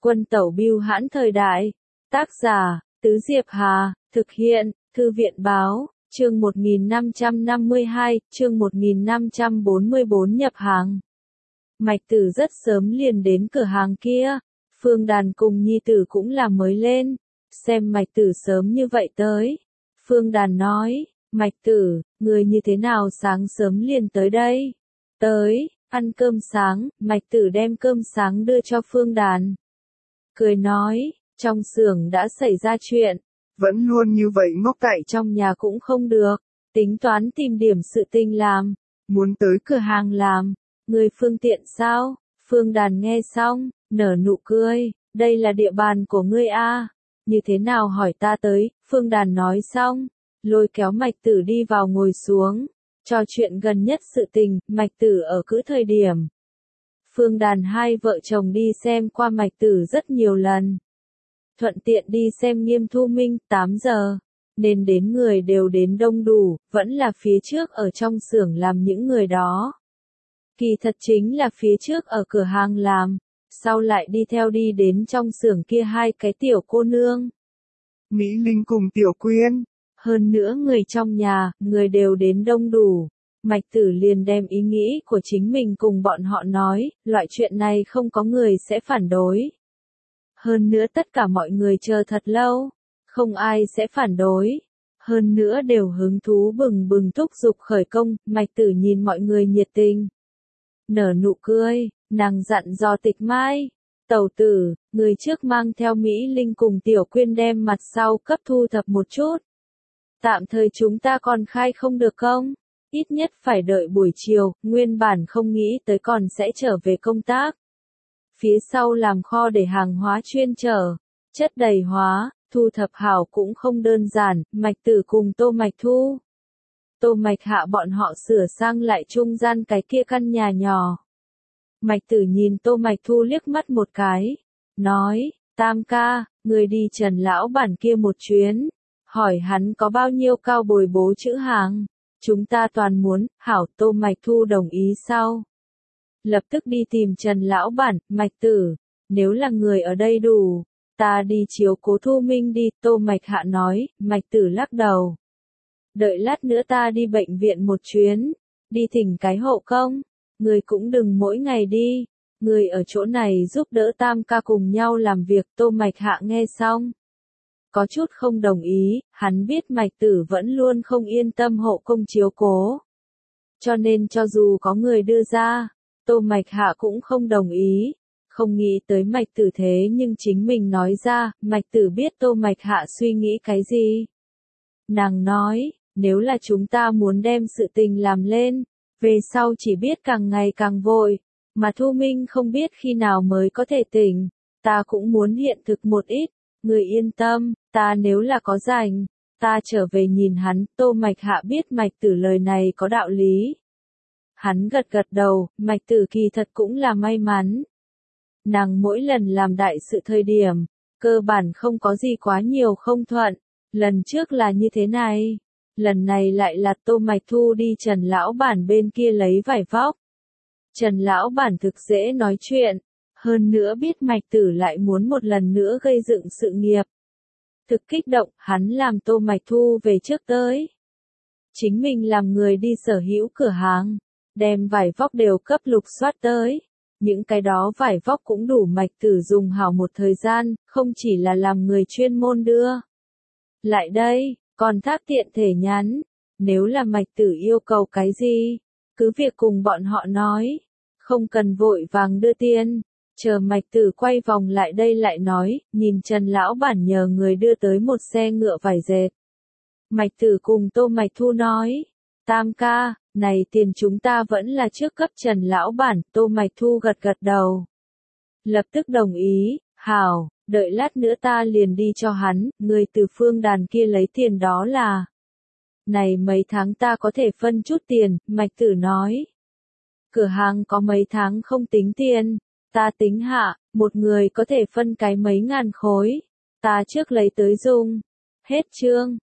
Quân tẩu bưu hãn thời đại. Tác giả, Tứ Diệp Hà, thực hiện, Thư viện báo, chương 1552, chương 1544 nhập hàng. Mạch Tử rất sớm liền đến cửa hàng kia, Phương Đàn cùng nhi tử cũng là mới lên, xem Mạch Tử sớm như vậy tới. Phương Đàn nói, Mạch Tử, người như thế nào sáng sớm liền tới đây? Tới, ăn cơm sáng, Mạch Tử đem cơm sáng đưa cho Phương Đàn. Cười nói, trong xưởng đã xảy ra chuyện. Vẫn luôn như vậy ngốc tại trong nhà cũng không được, tính toán tìm điểm sự tình làm, muốn tới cửa hàng làm, người phương tiện sao? Phương Đàn nghe xong, nở nụ cười, đây là địa bàn của ngươi a, như thế nào hỏi ta tới? Phương Đàn nói xong, lôi kéo Mạch Tử đi vào ngồi xuống, trò chuyện gần nhất sự tình, Mạch Tử ở cữ thời điểm. Phương Đàn hai vợ chồng đi xem qua Mạch Tử rất nhiều lần. Thuận tiện đi xem Nghiêm Thu Minh, 8 giờ, nên đến người đều đến đông đủ, vẫn là phía trước ở trong xưởng làm những người đó. Kỳ thật chính là phía trước ở cửa hàng làm, sau lại đi theo đi đến trong xưởng kia hai cái tiểu cô nương. Mỹ Linh cùng Tiểu Quyên. Hơn nữa người trong nhà, người đều đến đông đủ. Mạch Tử liền đem ý nghĩ của chính mình cùng bọn họ nói, loại chuyện này không có người sẽ phản đối. Hơn nữa tất cả mọi người chờ thật lâu, không ai sẽ phản đối. Hơn nữa đều hứng thú bừng bừng thúc giục khởi công, Mạch Tử nhìn mọi người nhiệt tình. Nở nụ cười, nàng dặn dò Tịch Mai, Tẩu tử, người trước mang theo Mỹ Linh cùng Tiểu Quyên đem mặt sau cấp thu thập một chút. Tạm thời chúng ta còn khai không được không? Ít nhất phải đợi buổi chiều, nguyên bản không nghĩ tới còn sẽ trở về công tác. Phía sau làm kho để hàng hóa chuyên chở, chất đầy hóa, thu thập hảo cũng không đơn giản, Mạch Tử cùng Tô Mạch Thu. Tô Mạch Hạ bọn họ sửa sang lại trung gian cái kia căn nhà nhỏ. Mạch Tử nhìn Tô Mạch Thu liếc mắt một cái, nói, Tam ca, người đi Trần lão bản kia một chuyến, hỏi hắn có bao nhiêu cao bồi bố chữ hàng, chúng ta toàn muốn. Hảo. Tô Mạch Thu đồng ý sau. Lập tức đi tìm Trần lão bản. Mạch Tử, nếu là người ở đây đủ, ta đi chiếu cố Thu Minh đi. Tô Mạch Hạ nói. Mạch Tử lắc đầu, đợi lát nữa ta đi bệnh viện một chuyến, đi thỉnh cái hộ công, người cũng đừng mỗi ngày đi, người ở chỗ này giúp đỡ Tam ca cùng nhau làm việc. Tô Mạch Hạ nghe xong, có chút không đồng ý, hắn biết Mạch Tử vẫn luôn không yên tâm hộ công chiếu cố. Cho nên cho dù có người đưa ra, Tô Mạch Hạ cũng không đồng ý, không nghĩ tới Mạch Tử thế nhưng chính mình nói ra. Mạch Tử biết Tô Mạch Hạ suy nghĩ cái gì. Nàng nói, nếu là chúng ta muốn đem sự tình làm lên, về sau chỉ biết càng ngày càng vội, mà Thu Minh không biết khi nào mới có thể tỉnh, ta cũng muốn hiện thực một ít, người yên tâm, ta nếu là có rảnh, ta trở về nhìn hắn. Tô Mạch Hạ biết Mạch Tử lời này có đạo lý. Hắn gật gật đầu, Mạch Tử kỳ thật cũng là may mắn. Nàng mỗi lần làm đại sự thời điểm, cơ bản không có gì quá nhiều không thuận, lần trước là như thế này. Lần này lại là Tô Mạch Thu đi Trần lão bản bên kia lấy vải vóc. Trần lão bản thực dễ nói chuyện, hơn nữa biết Mạch Tử lại muốn một lần nữa gây dựng sự nghiệp. Thực kích động, hắn làm Tô Mạch Thu về trước tới. Chính mình làm người đi sở hữu cửa hàng, đem vải vóc đều cấp lục soát tới. Những cái đó vải vóc cũng đủ Mạch Tử dùng hảo một thời gian, không chỉ là làm người chuyên môn đưa lại đây, còn thác tiện thể nhắn. Nếu là Mạch Tử yêu cầu cái gì, cứ việc cùng bọn họ nói, không cần vội vàng đưa tiền. Chờ Mạch Tử quay vòng lại đây lại nói, nhìn Trần lão bản nhờ người đưa tới một xe ngựa vải dệt. Mạch Tử cùng Tô Mạch Thu nói, Tam ca, này tiền chúng ta vẫn là trước cấp Trần lão bản. Tô Mạch Thu gật gật đầu, lập tức đồng ý. Hảo, đợi lát nữa ta liền đi cho hắn, người từ Phương Đàn kia lấy tiền đó là. Này mấy tháng ta có thể phân chút tiền. Mạch Tử nói, cửa hàng có mấy tháng không tính tiền, ta tính hạ, một người có thể phân cái mấy ngàn khối, ta trước lấy tới dùng. Hết chương.